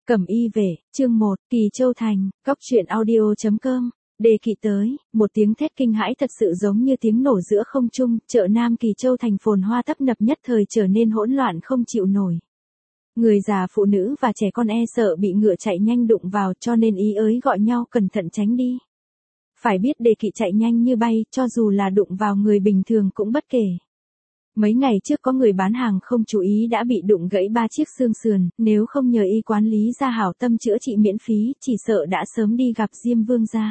Cẩm y về, chương 1, Kỳ Châu Thành, Cóc truyện audio.com, đề kỵ tới, một tiếng thét kinh hãi thật sự giống như tiếng nổ giữa không trung, chợ Nam Kỳ Châu Thành phồn hoa tấp nập nhất thời trở nên hỗn loạn không chịu nổi. Người già phụ nữ và trẻ con e sợ bị ngựa chạy nhanh đụng vào cho nên ý ới gọi nhau cẩn thận tránh đi. Phải biết đề kỵ chạy nhanh như bay, cho dù là đụng vào người bình thường cũng bất kể. Mấy ngày trước có người bán hàng không chú ý đã bị đụng gãy 3 chiếc xương sườn, nếu không nhờ y quán lý ra hảo tâm chữa trị miễn phí, chỉ sợ đã sớm đi gặp Diêm Vương gia.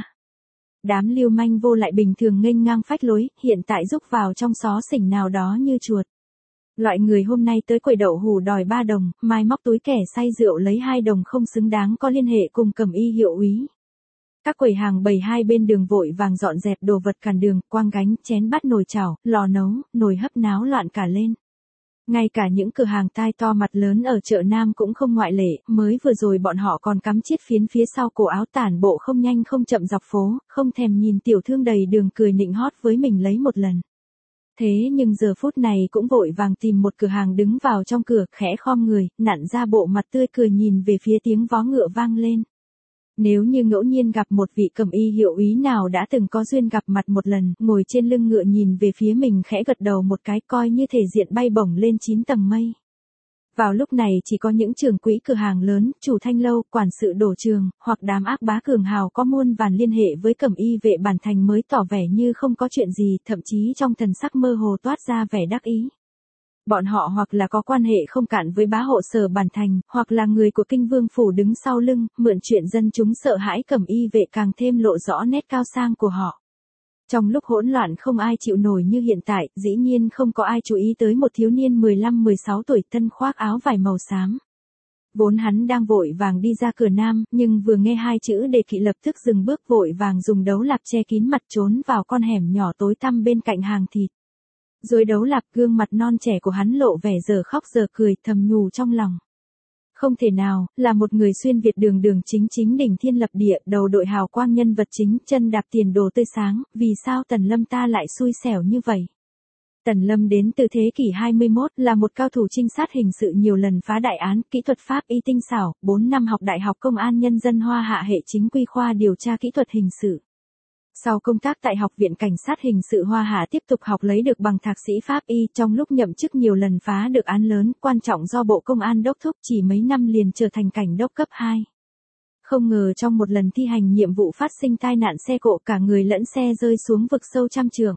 Đám lưu manh vô lại bình thường nghênh ngang phách lối, hiện tại rúc vào trong xó xỉnh nào đó như chuột. Loại người hôm nay tới quầy đậu hủ đòi 3 đồng, mai móc túi kẻ say rượu lấy 2 đồng không xứng đáng có liên hệ cùng Cẩm y hiệu úy. Các quầy hàng bày hai bên đường vội vàng dọn dẹp đồ vật cản đường, quang gánh, chén bát nồi chảo, lò nấu, nồi hấp náo loạn cả lên. Ngay cả những cửa hàng tai to mặt lớn ở chợ Nam cũng không ngoại lệ, mới vừa rồi bọn họ còn cắm chiết phiến phía sau cổ áo tản bộ không nhanh không chậm dọc phố, không thèm nhìn tiểu thương đầy đường cười nịnh hót với mình lấy một lần. Thế nhưng giờ phút này cũng vội vàng tìm một cửa hàng đứng vào trong cửa, khẽ khom người, nặn ra bộ mặt tươi cười nhìn về phía tiếng vó ngựa vang lên. Nếu như ngẫu nhiên gặp một vị Cẩm y hiệu úy nào đã từng có duyên gặp mặt một lần, ngồi trên lưng ngựa nhìn về phía mình khẽ gật đầu một cái coi như thể diện bay bổng lên 9 tầng mây. Vào lúc này chỉ có những trưởng quỹ cửa hàng lớn, chủ thanh lâu, quản sự đổ trường, hoặc đám ác bá cường hào có muôn vàn liên hệ với Cẩm y vệ bản thành mới tỏ vẻ như không có chuyện gì, thậm chí trong thần sắc mơ hồ toát ra vẻ đắc ý. Bọn họ hoặc là có quan hệ không cạn với bá hộ Sở bản thành, hoặc là người của Kinh Vương phủ đứng sau lưng, mượn chuyện dân chúng sợ hãi Cẩm y vệ càng thêm lộ rõ nét cao sang của họ. Trong lúc hỗn loạn không ai chịu nổi như hiện tại, dĩ nhiên không có ai chú ý tới một thiếu niên 15-16 tuổi thân khoác áo vải màu xám. Vốn hắn đang vội vàng đi ra cửa Nam, nhưng vừa nghe hai chữ đề kỵ lập tức dừng bước vội vàng dùng đấu lạp che kín mặt trốn vào con hẻm nhỏ tối tăm bên cạnh hàng thịt. Rồi đấu lạp gương mặt non trẻ của hắn lộ vẻ giờ khóc giờ cười thầm nhủ trong lòng. Không thể nào, là một người xuyên Việt đường đường chính đỉnh thiên lập địa, đầu đội hào quang nhân vật chính, chân đạp tiền đồ tươi sáng, vì sao Tần Lâm ta lại xui xẻo như vậy? Tần Lâm đến từ thế kỷ 21, là một cao thủ trinh sát hình sự nhiều lần phá đại án, kỹ thuật pháp y tinh xảo, 4 năm học Đại học Công an Nhân dân Hoa Hạ hệ chính quy khoa điều tra kỹ thuật hình sự. Sau công tác tại Học viện Cảnh sát Hình sự Hoa Hạ tiếp tục học lấy được bằng thạc sĩ pháp y, trong lúc nhậm chức nhiều lần phá được án lớn, quan trọng do Bộ Công an đốc thúc, chỉ mấy năm liền trở thành cảnh đốc cấp 2. Không ngờ trong một lần thi hành nhiệm vụ phát sinh tai nạn xe cộ, cả người lẫn xe rơi xuống vực sâu trăm trượng.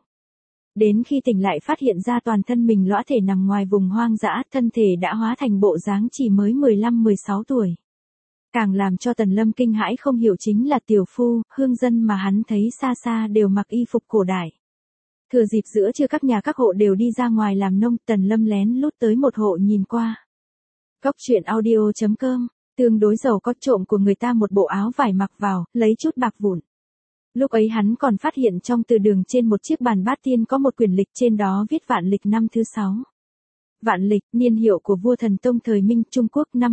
Đến khi tỉnh lại phát hiện ra toàn thân mình lõa thể nằm ngoài vùng hoang dã, thân thể đã hóa thành bộ dáng chỉ mới 15-16 tuổi. Càng làm cho Tần Lâm kinh hãi không hiểu chính là tiểu phu, hương dân mà hắn thấy xa xa đều mặc y phục cổ đại. Thừa dịp giữa trưa các nhà các hộ đều đi ra ngoài làm nông, Tần Lâm lén lút tới một hộ nhìn qua. Cóc truyện audio.com, tương đối giàu có trộm của người ta một bộ áo vải mặc vào, lấy chút bạc vụn. Lúc ấy hắn còn phát hiện trong từ đường trên một chiếc bàn bát tiên có một quyển lịch, trên đó viết vạn lịch năm thứ 6. Vạn lịch, niên hiệu của vua Thần Tông thời Minh, Trung Quốc năm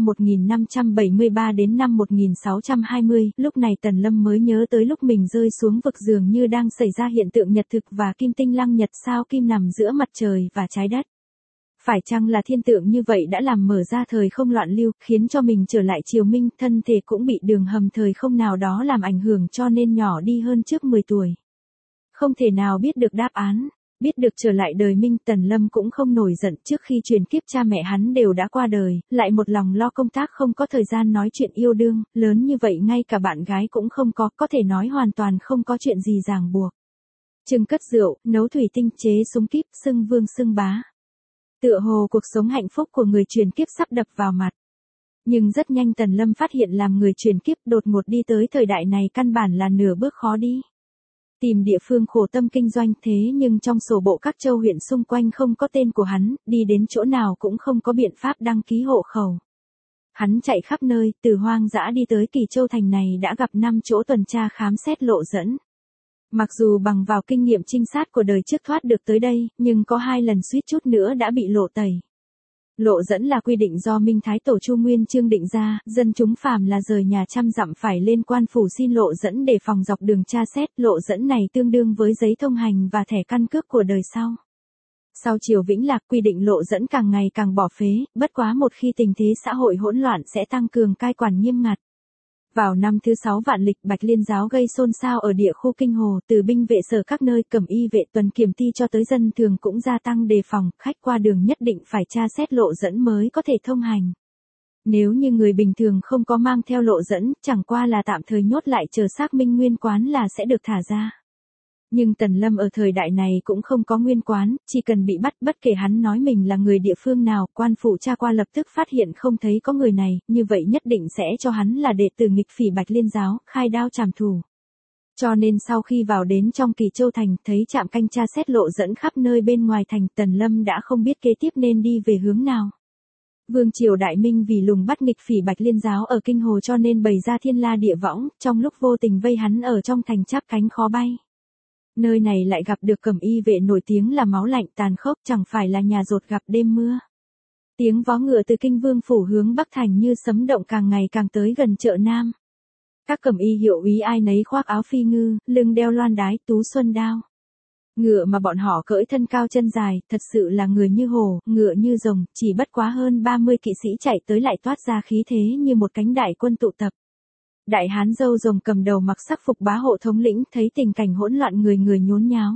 1573 đến năm 1620, lúc này Tần Lâm mới nhớ tới lúc mình rơi xuống vực dường như đang xảy ra hiện tượng nhật thực và kim tinh lăng nhật sao kim nằm giữa mặt trời và trái đất. Phải chăng là thiên tượng như vậy đã làm mở ra thời không loạn lưu, khiến cho mình trở lại triều Minh, thân thể cũng bị đường hầm thời không nào đó làm ảnh hưởng cho nên nhỏ đi hơn trước 10 tuổi. Không thể nào biết được đáp án. Biết được trở lại đời Minh, Tần Lâm cũng không nổi giận, trước khi truyền kiếp cha mẹ hắn đều đã qua đời, lại một lòng lo công tác không có thời gian nói chuyện yêu đương, lớn như vậy ngay cả bạn gái cũng không có thể nói hoàn toàn không có chuyện gì ràng buộc. Trưng cất rượu, nấu thủy tinh, chế súng kíp, xưng vương xưng bá. Tựa hồ cuộc sống hạnh phúc của người truyền kiếp sắp đập vào mặt. Nhưng rất nhanh Tần Lâm phát hiện làm người truyền kiếp đột ngột đi tới thời đại này căn bản là nửa bước khó đi. Tìm địa phương khổ tâm kinh doanh, thế nhưng trong sổ bộ các châu huyện xung quanh không có tên của hắn, đi đến chỗ nào cũng không có biện pháp đăng ký hộ khẩu. Hắn chạy khắp nơi, từ hoang dã đi tới Kỳ Châu Thành này đã gặp 5 chỗ tuần tra khám xét lộ dẫn. Mặc dù bằng vào kinh nghiệm trinh sát của đời trước thoát được tới đây, nhưng có 2 lần suýt chút nữa đã bị lộ tẩy. Lộ dẫn là quy định do Minh Thái Tổ Chu Nguyên Chương định ra, dân chúng phàm là rời nhà trăm dặm phải lên quan phủ xin lộ dẫn để phòng dọc đường tra xét, lộ dẫn này tương đương với giấy thông hành và thẻ căn cước của đời sau. Sau Triều Vĩnh Lạc quy định lộ dẫn càng ngày càng bỏ phế, bất quá một khi tình thế xã hội hỗn loạn sẽ tăng cường cai quản nghiêm ngặt. Vào năm thứ 6 vạn lịch, Bạch Liên giáo gây xôn xao ở địa khu kinh hồ, từ binh vệ sở các nơi, cẩm y vệ tuần kiểm ty cho tới dân thường cũng gia tăng đề phòng, khách qua đường nhất định phải tra xét lộ dẫn mới có thể thông hành. Nếu như người bình thường không có mang theo lộ dẫn, chẳng qua là tạm thời nhốt lại chờ xác minh nguyên quán là sẽ được thả ra. Nhưng Tần Lâm ở thời đại này cũng không có nguyên quán, chỉ cần bị bắt bất kể hắn nói mình là người địa phương nào, quan phủ tra qua lập tức phát hiện không thấy có người này, như vậy nhất định sẽ cho hắn là đệ tử nghịch phỉ Bạch Liên giáo, khai đao trảm thủ. Cho nên sau khi vào đến trong Kỳ Châu thành, thấy trạm canh tra xét lộ dẫn khắp nơi bên ngoài thành, Tần Lâm đã không biết kế tiếp nên đi về hướng nào. Vương triều Đại Minh vì lùng bắt nghịch phỉ Bạch Liên giáo ở kinh hồ cho nên bày ra thiên la địa võng, trong lúc vô tình vây hắn ở trong thành chắp cánh khó bay. Nơi này lại gặp được cẩm y vệ nổi tiếng là máu lạnh tàn khốc, chẳng phải là nhà rột gặp đêm mưa. Tiếng vó ngựa từ kinh vương phủ hướng bắc thành như sấm động càng ngày càng tới gần chợ Nam. Các cẩm y hiệu úy ai nấy khoác áo phi ngư, lưng đeo loan đái, tú xuân đao. Ngựa mà bọn họ cưỡi thân cao chân dài, thật sự là người như hổ, ngựa như rồng, chỉ bất quá hơn 30 kỵ sĩ chạy tới lại toát ra khí thế như một cánh đại quân tụ tập. Đại hán râu rồng cầm đầu mặc sắc phục bá hộ thống lĩnh, thấy tình cảnh hỗn loạn người người nhốn nháo.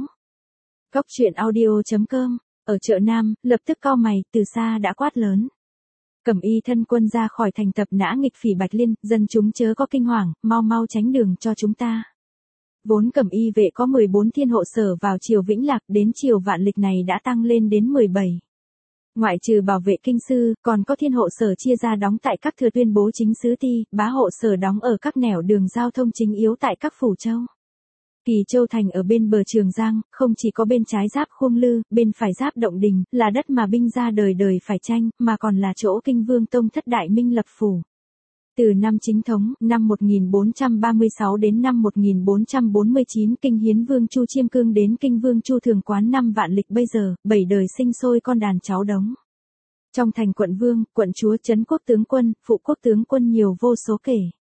Cốc truyện audio.com, ở chợ Nam, lập tức cau mày, từ xa đã quát lớn. Cẩm y thân quân ra khỏi thành tập nã nghịch phỉ Bạch Liên, dân chúng chớ có kinh hoàng, mau mau tránh đường cho chúng ta. Vốn cẩm y vệ có 14 thiên hộ sở vào triều Vĩnh Lạc, đến triều Vạn Lịch này đã tăng lên đến 17. Ngoại trừ bảo vệ kinh sư, còn có thiên hộ sở chia ra đóng tại các thừa tuyên bố chính sứ ti, bá hộ sở đóng ở các nẻo đường giao thông chính yếu tại các phủ châu. Kỳ Châu thành ở bên bờ Trường Giang, không chỉ có bên trái giáp Khuông Lư, bên phải giáp Động Đình, là đất mà binh gia đời đời phải tranh, mà còn là chỗ kinh vương tông thất Đại Minh lập phủ. Từ năm chính thống, năm 1436 đến năm 1449 kinh hiến vương Chu Chiêm Cương đến kinh vương Chu Thường Quán năm vạn lịch bây giờ, 7 đời sinh sôi con đàn cháu đống. Trong thành quận vương, quận chúa, trấn quốc tướng quân, phụ quốc tướng quân nhiều vô số kể.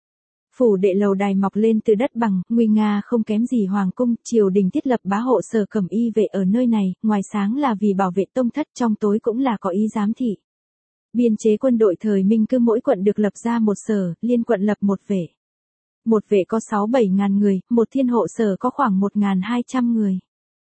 Phủ đệ lầu đài mọc lên từ đất bằng, nguy nga không kém gì hoàng cung, triều đình thiết lập bá hộ sở cẩm y vệ ở nơi này, ngoài sáng là vì bảo vệ tông thất, trong tối cũng là có ý giám thị. Biên chế quân đội thời Minh cứ mỗi quận được lập ra một sở, liên quận lập một vệ. Một vệ có 6-7 ngàn người, một thiên hộ sở có khoảng 1.200 người.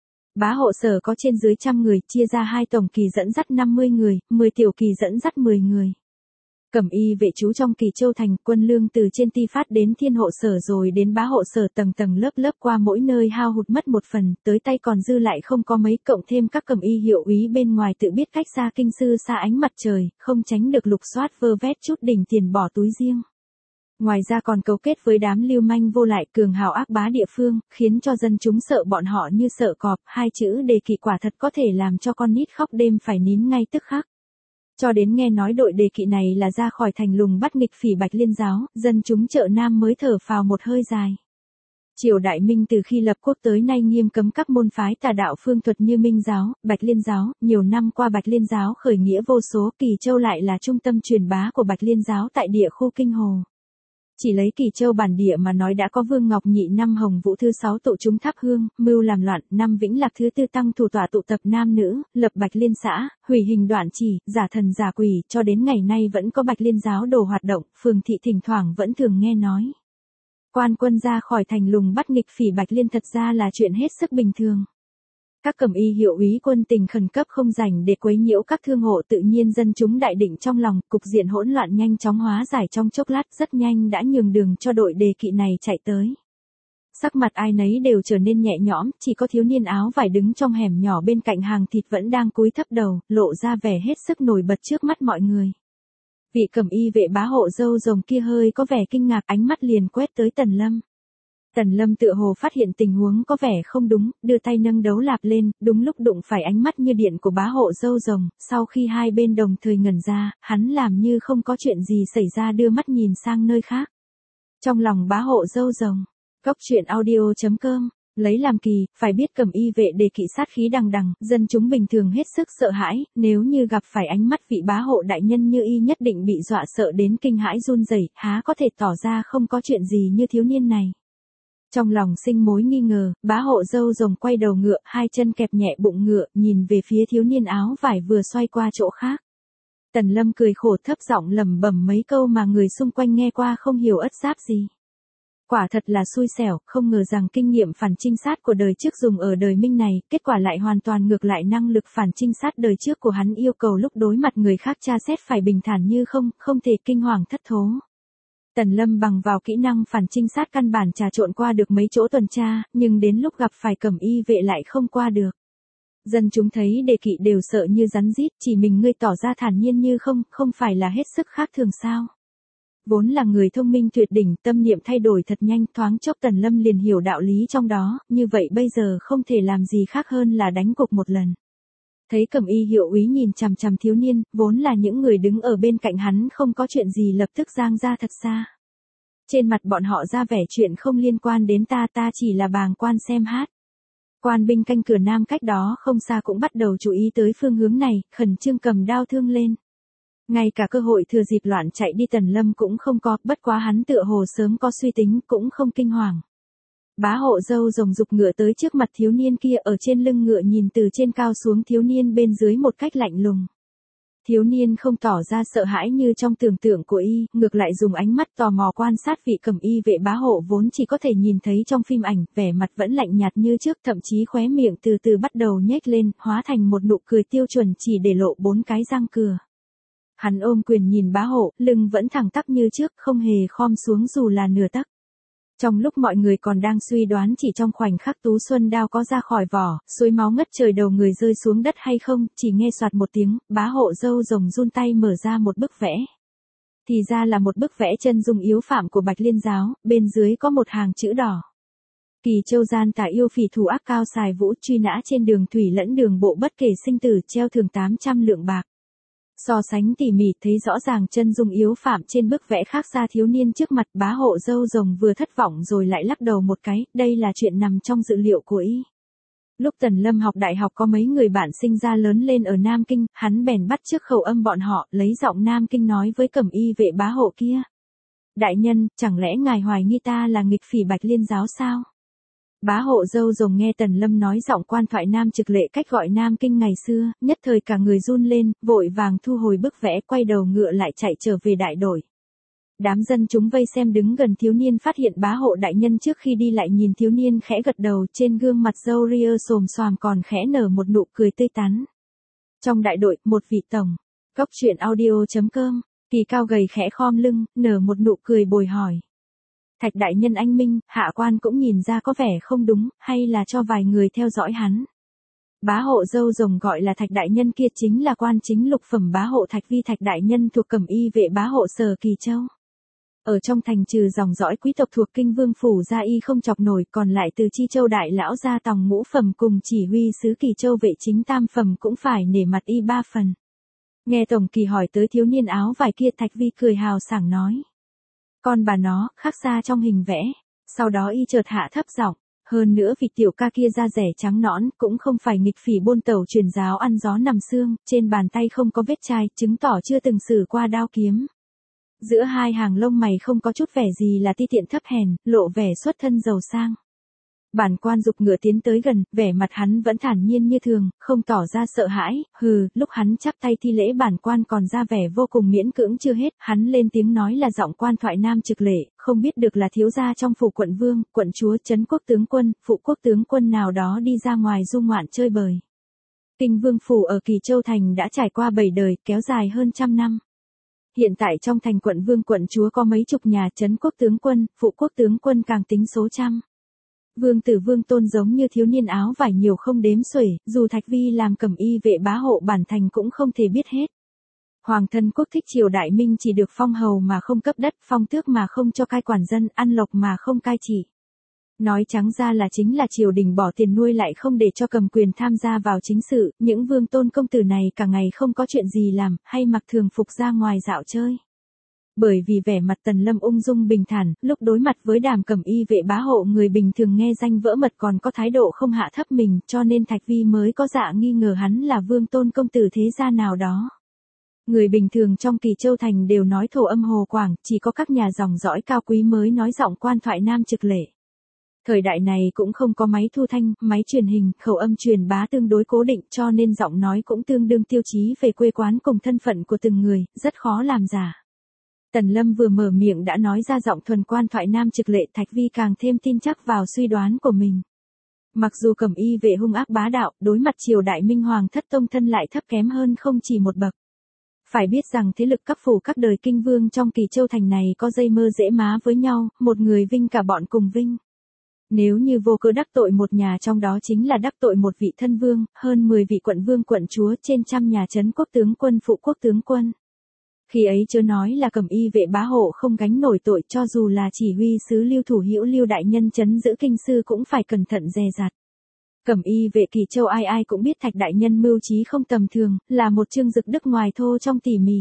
Bá hộ sở có trên dưới 100 người, chia ra 2 tổng kỳ dẫn dắt 50 người, 10 tiểu kỳ dẫn dắt 10 người. Cẩm y vệ trú trong Kỳ Châu thành, quân lương từ trên ti phát đến thiên hộ sở rồi đến bá hộ sở tầng tầng lớp lớp qua mỗi nơi hao hụt mất một phần, tới tay còn dư lại không có mấy, cộng thêm các cẩm y hiệu úy bên ngoài tự biết cách xa kinh sư xa ánh mặt trời, không tránh được lục soát vơ vét chút đỉnh tiền bỏ túi riêng. Ngoài ra còn cấu kết với đám lưu manh vô lại cường hào ác bá địa phương, khiến cho dân chúng sợ bọn họ như sợ cọp, 2 chữ đề kỵ quả thật có thể làm cho con nít khóc đêm phải nín ngay tức khắc. Cho đến nghe nói đội đề kỵ này là ra khỏi thành lùng bắt nghịch phỉ Bạch Liên giáo, dân chúng chợ Nam mới thở phào một hơi dài. Triều Đại Minh từ khi lập quốc tới nay nghiêm cấm các môn phái tà đạo phương thuật như Minh giáo, Bạch Liên giáo, nhiều năm qua Bạch Liên giáo khởi nghĩa vô số, Kỳ Châu lại là trung tâm truyền bá của Bạch Liên giáo tại địa khu kinh hồ. Chỉ lấy Kỳ Châu bản địa mà nói đã có Vương Ngọc Nhị năm Hồng Vũ thứ 6 tụ chúng thắp hương, mưu làm loạn, năm Vĩnh Lạc thứ 4 tăng thủ tọa tụ tập nam nữ, lập Bạch Liên xã, hủy hình đoạn chỉ, giả thần giả quỷ, cho đến ngày nay vẫn có Bạch Liên giáo đồ hoạt động, phường thị thỉnh thoảng vẫn thường nghe nói. Quan quân ra khỏi thành lùng bắt nghịch phỉ Bạch Liên thật ra là chuyện hết sức bình thường. Các cẩm y hiệu úy quân tình khẩn cấp không rảnh để quấy nhiễu các thương hộ, tự nhiên dân chúng đại định trong lòng, cục diện hỗn loạn nhanh chóng hóa giải trong chốc lát, rất nhanh đã nhường đường cho đội đề kỵ này chạy tới. Sắc mặt ai nấy đều trở nên nhẹ nhõm, chỉ có thiếu niên áo vải đứng trong hẻm nhỏ bên cạnh hàng thịt vẫn đang cúi thấp đầu, lộ ra vẻ hết sức nổi bật trước mắt mọi người. Vị cẩm y vệ bá hộ râu rồng kia hơi có vẻ kinh ngạc, ánh mắt liền quét tới Tần Lâm. Tần Lâm tựa hồ phát hiện tình huống có vẻ không đúng, đưa tay nâng đấu lạp lên, đúng lúc đụng phải ánh mắt như điện của bá hộ râu rồng, sau khi hai bên đồng thời ngẩn ra, hắn làm như không có chuyện gì xảy ra đưa mắt nhìn sang nơi khác. Trong lòng bá hộ râu rồng, cốc truyện audio.com, lấy làm kỳ, phải biết cẩm y vệ đề kỵ sát khí đằng đằng, dân chúng bình thường hết sức sợ hãi, nếu như gặp phải ánh mắt vị bá hộ đại nhân như y nhất định bị dọa sợ đến kinh hãi run rẩy, há có thể tỏ ra không có chuyện gì như thiếu niên này. Trong lòng sinh mối nghi ngờ, bá hộ dâu rồng quay đầu ngựa, hai chân kẹp nhẹ bụng ngựa, nhìn về phía thiếu niên áo vải vừa xoay qua chỗ khác. Tần Lâm cười khổ thấp giọng lẩm bẩm mấy câu mà người xung quanh nghe qua không hiểu ất giáp gì. Quả thật là xui xẻo, không ngờ rằng kinh nghiệm phản trinh sát của đời trước dùng ở đời Minh này, kết quả lại hoàn toàn ngược lại năng lực phản trinh sát đời trước của hắn yêu cầu lúc đối mặt người khác tra xét phải bình thản như không, không thể kinh hoàng thất thố. Tần Lâm bằng vào kỹ năng phản trinh sát căn bản trà trộn qua được mấy chỗ tuần tra, nhưng đến lúc gặp phải cẩm y vệ lại không qua được. Dân chúng thấy Đề Kỵ đều sợ như rắn rít, chỉ mình ngươi tỏ ra thản nhiên như không, không phải là hết sức khác thường sao? Vốn là người thông minh tuyệt đỉnh, tâm niệm thay đổi thật nhanh, thoáng chốc Tần Lâm liền hiểu đạo lý trong đó, như vậy bây giờ không thể làm gì khác hơn là đánh cục một lần. Thấy cẩm y hiệu úy nhìn chằm chằm thiếu niên, vốn là những người đứng ở bên cạnh hắn không có chuyện gì lập tức giang ra thật xa. Trên mặt bọn họ ra vẻ chuyện không liên quan đến ta, ta chỉ là bàng quan xem hát. Quan binh canh cửa nam cách đó không xa cũng bắt đầu chú ý tới phương hướng này, khẩn trương cầm đao thương lên. Ngay cả cơ hội thừa dịp loạn chạy đi Tần Lâm cũng không có, bất quá hắn tựa hồ sớm có suy tính, cũng không kinh hoàng. Bá hộ dâu rồng dục ngựa tới trước mặt thiếu niên kia, ở trên lưng ngựa nhìn từ trên cao xuống thiếu niên bên dưới một cách lạnh lùng. Thiếu niên không tỏ ra sợ hãi như trong tưởng tượng của y, ngược lại dùng ánh mắt tò mò quan sát vị cẩm y vệ bá hộ vốn chỉ có thể nhìn thấy trong phim ảnh, vẻ mặt vẫn lạnh nhạt như trước, thậm chí khóe miệng từ từ bắt đầu nhếch lên, hóa thành một nụ cười tiêu chuẩn chỉ để lộ 4 cái răng cửa. Hắn ôm quyền nhìn bá hộ, lưng vẫn thẳng tắp như trước, không hề khom xuống dù là nửa tấc. Trong lúc mọi người còn đang suy đoán chỉ trong khoảnh khắc Tú Xuân đao có ra khỏi vỏ, suối máu ngất trời đầu người rơi xuống đất hay không, chỉ nghe soạt một tiếng, bá hộ dâu rồng run tay mở ra một bức vẽ. Thì ra là một bức vẽ chân dung yếu phạm của Bạch Liên giáo, bên dưới có một hàng chữ đỏ. Kỳ Châu gian tà yêu phỉ thủ ác cao xài vũ, truy nã trên đường thủy lẫn đường bộ bất kể sinh tử, treo thưởng 800 lượng bạc. So sánh tỉ mỉ thấy rõ ràng chân dung yếu phạm trên bức vẽ khác xa thiếu niên trước mặt, bá hộ dâu rồng vừa thất vọng rồi lại lắc đầu một cái, đây là chuyện nằm trong dự liệu của y. Lúc Tần Lâm học đại học có mấy người bạn sinh ra lớn lên ở Nam Kinh, hắn bèn bắt chước khẩu âm bọn họ, lấy giọng Nam Kinh nói với cẩm y vệ bá hộ kia. Đại nhân, chẳng lẽ ngài hoài nghi ta là nghịch phỉ Bạch Liên giáo sao? Bá hộ dâu rồng nghe Tần Lâm nói giọng quan thoại Nam Trực Lệ cách gọi Nam Kinh ngày xưa, nhất thời cả người run lên, vội vàng thu hồi bức vẽ, quay đầu ngựa lại chạy trở về đại đội. Đám dân chúng vây xem đứng gần thiếu niên phát hiện bá hộ đại nhân trước khi đi lại nhìn thiếu niên khẽ gật đầu, trên gương mặt râu ria xồm xoàm còn khẽ nở một nụ cười tươi tắn. Trong đại đội, một vị tổng. Góc truyện audio.com, Kỳ cao gầy khẽ khom lưng, nở một nụ cười bồi hỏi. Thạch đại nhân anh minh, hạ quan cũng nhìn ra có vẻ không đúng, hay là cho vài người theo dõi hắn. Bá hộ dâu rồng gọi là Thạch đại nhân kia chính là quan chính lục phẩm bá hộ Thạch Vi Thạch đại nhân thuộc cẩm y vệ bá hộ Sở Kỳ Châu. Ở trong thành trừ dòng dõi quý tộc thuộc Kinh Vương phủ ra y không chọc nổi, còn lại từ Chi Châu đại lão gia tòng ngũ phẩm cùng chỉ huy sứ Kỳ Châu vệ chính tam phẩm cũng phải nể mặt y 3 phần. Nghe tổng kỳ hỏi tới thiếu niên áo vải kia, Thạch Vi cười hào sảng nói. Con bà nó, khác xa trong hình vẽ. Sau đó y chợt hạ thấp giọng, hơn nữa vị tiểu ca kia da rẻ trắng nõn, cũng không phải nghịch phỉ buôn tẩu truyền giáo ăn gió nằm xương, trên bàn tay không có vết chai, chứng tỏ chưa từng sử qua đao kiếm. Giữa hai hàng lông mày không có chút vẻ gì là ti tiện thấp hèn, lộ vẻ xuất thân giàu sang. Bản quan dục ngựa tiến tới gần, vẻ mặt hắn vẫn thản nhiên như thường, không tỏ ra sợ hãi, lúc hắn chắp tay thi lễ bản quan còn ra vẻ vô cùng miễn cưỡng chưa hết, hắn lên tiếng nói là giọng quan thoại Nam Trực Lệ, không biết được là thiếu gia trong phủ quận vương, quận chúa, trấn quốc tướng quân, phụ quốc tướng quân nào đó đi ra ngoài du ngoạn chơi bời. Kinh Vương phủ ở Kỳ Châu thành đã trải qua 7 đời, kéo dài hơn 100 năm. Hiện tại trong thành quận vương quận chúa có mấy chục nhà, trấn quốc tướng quân, phụ quốc tướng quân càng tính số trăm. Vương tử vương tôn giống như thiếu niên áo vải nhiều không đếm xuể, dù Thạch Vi làm cẩm y vệ bá hộ bản thành cũng không thể biết hết. Hoàng thân quốc thích triều đại Minh chỉ được phong hầu mà không cấp đất, phong tước mà không cho cai quản dân, ăn lộc mà không cai trị. Nói trắng ra là chính là triều đình bỏ tiền nuôi lại không để cho cầm quyền tham gia vào chính sự, những vương tôn công tử này cả ngày không có chuyện gì làm, hay mặc thường phục ra ngoài dạo chơi. Bởi vì vẻ mặt Tần Lâm ung dung bình thản, lúc đối mặt với đàm cẩm y vệ bá hộ người bình thường nghe danh vỡ mật còn có thái độ không hạ thấp mình, cho nên Thạch Vi mới có dạ nghi ngờ hắn là vương tôn công tử thế gia nào đó. Người bình thường trong Kỳ Châu thành đều nói thổ âm hồ quảng, chỉ có các nhà dòng dõi cao quý mới nói giọng quan thoại Nam Trực Lệ. Thời đại này cũng không có máy thu thanh, máy truyền hình, khẩu âm truyền bá tương đối cố định cho nên giọng nói cũng tương đương tiêu chí về quê quán cùng thân phận của từng người, rất khó làm giả. Tần Lâm vừa mở miệng đã nói ra giọng thuần quan thoại nam trực lệ, Thạch Vi càng thêm tin chắc vào suy đoán của mình. Mặc dù Cẩm Y vệ hung ác bá đạo, đối mặt triều đại Minh Hoàng thất tông thân lại thấp kém hơn không chỉ một bậc. Phải biết rằng thế lực các phủ các đời kinh vương trong Kỳ Châu thành này có dây mơ dễ má với nhau, một người vinh cả bọn cùng vinh. Nếu như vô cớ đắc tội một nhà trong đó chính là đắc tội một vị thân vương, hơn 10 vị quận vương quận chúa, trên trăm nhà trấn quốc tướng quân phụ quốc tướng quân. Khi ấy chớ nói là Cẩm Y vệ bá hộ không gánh nổi tội, cho dù là chỉ huy sứ Lưu Thủ Hữu Lưu đại nhân trấn giữ kinh sư cũng phải cẩn thận dè dặt. Cẩm Y vệ Kỳ Châu ai ai cũng biết Thạch đại nhân mưu trí không tầm thường, là một chương dực đức ngoài thô trong tỉ mỉ.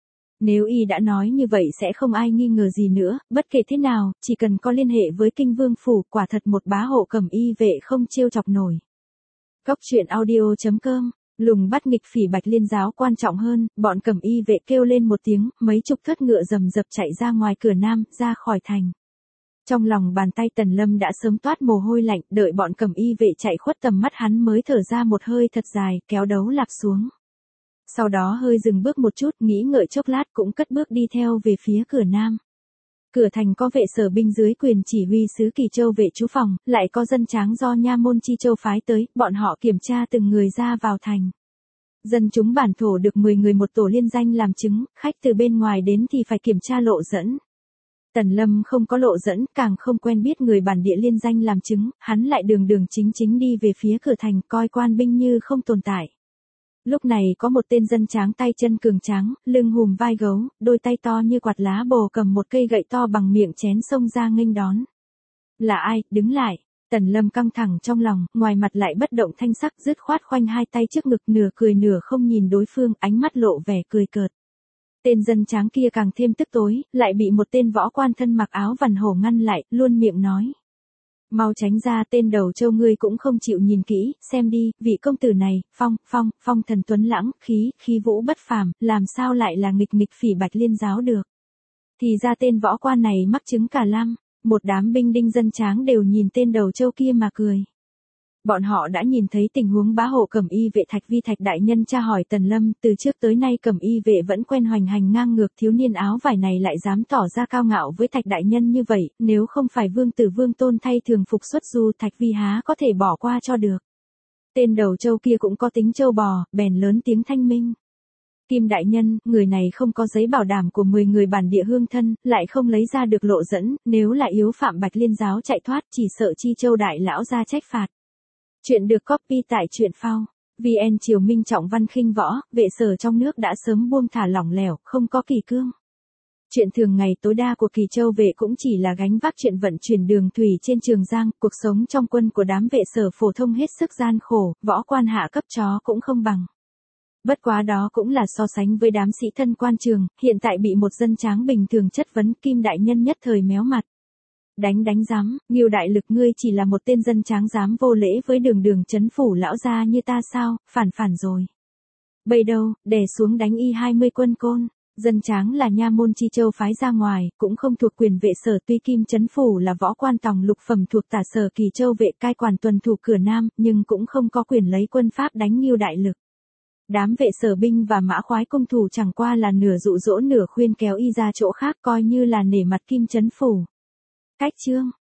Nếu y đã nói như vậy sẽ không ai nghi ngờ gì nữa, bất kể thế nào, chỉ cần có liên hệ với kinh vương phủ, quả thật một bá hộ Cẩm Y vệ không trêu chọc nổi. Cóc truyện audio.com, lùng bắt nghịch phỉ Bạch Liên giáo quan trọng hơn, bọn Cẩm Y vệ kêu lên một tiếng, mấy chục thớt ngựa rầm rập chạy ra ngoài cửa nam, ra khỏi thành. Trong lòng bàn tay Tần Lâm đã sớm toát mồ hôi lạnh, đợi bọn Cẩm Y vệ chạy khuất tầm mắt hắn mới thở ra một hơi thật dài, kéo đấu lạc xuống. Sau đó hơi dừng bước một chút, nghĩ ngợi chốc lát cũng cất bước đi theo về phía cửa nam. Cửa thành có vệ sở binh dưới quyền chỉ huy sứ Kỳ Châu vệ trú phòng, lại có dân tráng do nha môn Chi Châu phái tới, bọn họ kiểm tra từng người ra vào thành. Dân chúng bản thổ được 10 người một tổ liên danh làm chứng, khách từ bên ngoài đến thì phải kiểm tra lộ dẫn. Tần Lâm không có lộ dẫn, càng không quen biết người bản địa liên danh làm chứng, hắn lại đường đường chính chính đi về phía cửa thành, coi quan binh như không tồn tại. Lúc này có một tên dân tráng tay chân cường tráng, lưng hùm vai gấu, đôi tay to như quạt lá bồ cầm một cây gậy to bằng miệng chén xông ra nghênh đón. Là ai, đứng lại. Tần Lâm căng thẳng trong lòng, ngoài mặt lại bất động thanh sắc, dứt khoát khoanh hai tay trước ngực, nửa cười nửa không nhìn đối phương, ánh mắt lộ vẻ cười cợt. Tên dân tráng kia càng thêm tức tối, lại bị một tên võ quan thân mặc áo vằn hổ ngăn lại, luôn miệng nói. Mau tránh ra, tên đầu trâu ngươi cũng không chịu nhìn kỹ, xem đi, vị công tử này, phong thần tuấn lãng, khí vũ bất phàm, làm sao lại là nghịch phỉ Bạch Liên giáo được. Thì ra tên võ quan này mắc chứng cả lăm, một đám binh đinh dân tráng đều nhìn tên đầu trâu kia mà cười. Bọn họ đã nhìn thấy tình huống bá hộ Cẩm Y vệ Thạch Vi Thạch đại nhân tra hỏi Tần Lâm, từ trước tới nay Cẩm Y vệ vẫn quen hoành hành ngang ngược, thiếu niên áo vải này lại dám tỏ ra cao ngạo với Thạch đại nhân như vậy, nếu không phải vương tử Vương Tôn thay thường phục xuất du, Thạch Vi há có thể bỏ qua cho được. Tên đầu trâu kia cũng có tính trâu bò, bèn lớn tiếng thanh minh. Kim đại nhân, người này không có giấy bảo đảm của 10 người bản địa hương thân, lại không lấy ra được lộ dẫn, nếu lại yếu phạm Bạch Liên giáo chạy thoát, chỉ sợ Chi Châu đại lão ra trách phạt. Chuyện được copy tại truyện phao. VN Triều Minh trọng văn khinh võ, vệ sở trong nước đã sớm buông thả lỏng lẻo, không có kỷ cương. Chuyện thường ngày tối đa của Kỳ Châu vệ cũng chỉ là gánh vác chuyện vận chuyển đường thủy trên Trường Giang, cuộc sống trong quân của đám vệ sở phổ thông hết sức gian khổ, võ quan hạ cấp chó cũng không bằng. Bất quá đó cũng là so sánh với đám sĩ thân quan trường, hiện tại bị một dân tráng bình thường chất vấn, Kim đại nhân nhất thời méo mặt. Đánh dám, Ngưu đại lực ngươi chỉ là một tên dân tráng dám vô lễ với đường trấn phủ lão gia như ta sao, phản rồi. Bây đâu, đè xuống đánh y 20 quân côn. Dân tráng là nha môn Chi Châu phái ra ngoài, cũng không thuộc quyền vệ sở, tuy Kim trấn phủ là võ quan tòng lục phẩm thuộc tả sở Kỳ Châu vệ cai quản tuần thủ cửa Nam, nhưng cũng không có quyền lấy quân pháp đánh Ngưu đại lực. Đám vệ sở binh và mã khoái công thủ chẳng qua là nửa dụ dỗ nửa khuyên kéo y ra chỗ khác, coi như là nể mặt Kim trấn phủ. Cách chương